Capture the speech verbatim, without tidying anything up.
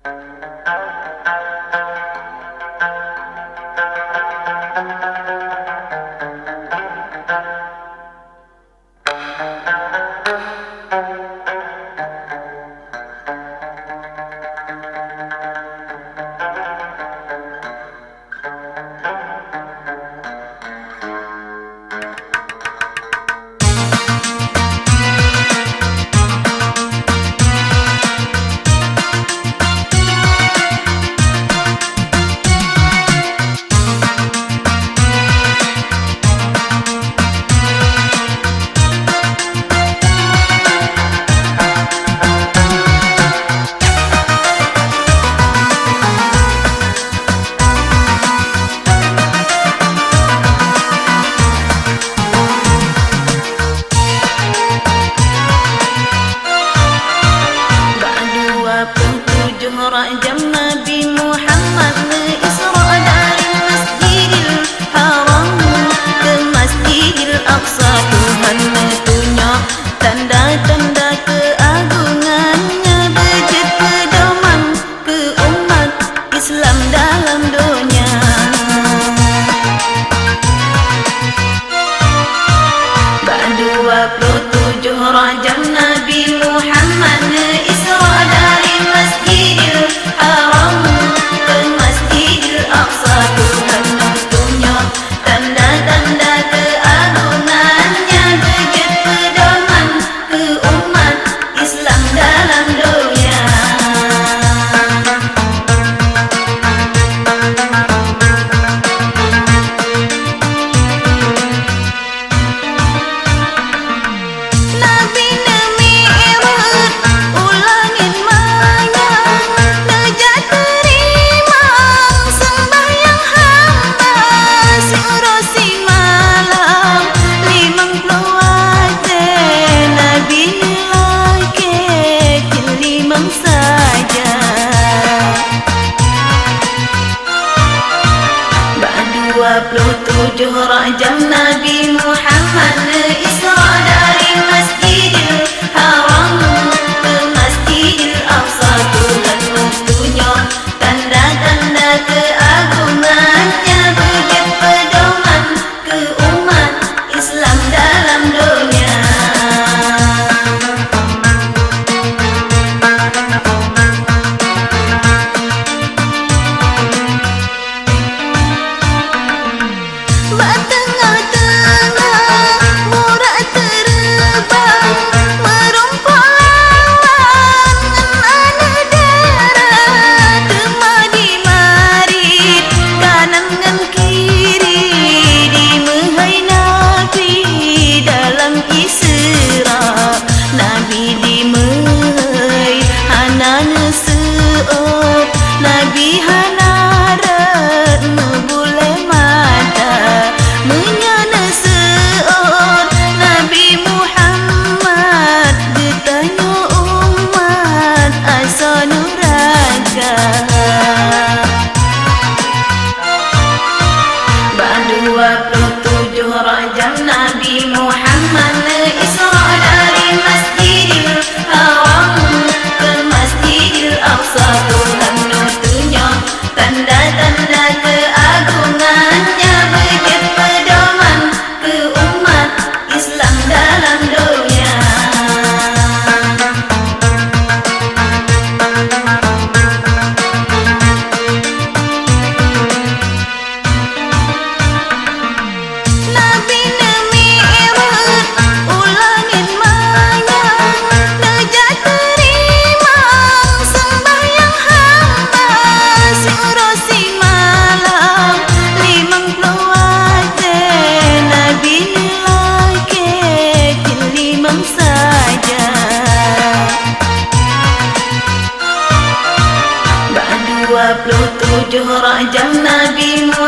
Rajam Nabi Muhammad Isra dari Masjidil Haram ke Masjidil Aqsa. Tuhan tunjuk tanda-tanda keagungannya, bejat pedoman ke umat Islam dalam dunia. Dua puluh tujuh Rajab Nabi Muhammad Isra dari Masjidil Haram ke Masjidil Aqsa. Tuhan tunjuk tanda-tanda keagungannya, bejat pedoman ke umat Islam dalam dunia. Dua puluh tujuh Rajab Nabi Muhammad Isra dari Masjidil Haram ke Masjidil Aqsa. Tuhan tunjuk tanda-tanda keagungannya, bejat pedoman ke umat Islam dalam dunia. Nabi hanarat boleh mata menyana seor Nabi Muhammad ditanya umat asa nuraka. Dua puluh tujuh Rajab Nabi Muhammad Isra dari Masjidil Haram ke Masjidil Aqsa. Tuhan tunjuk tanda-tanda keagungannya, bejat pedoman ke umat Islam dalam dunia. Dua puluh tujuh Rajab Nabi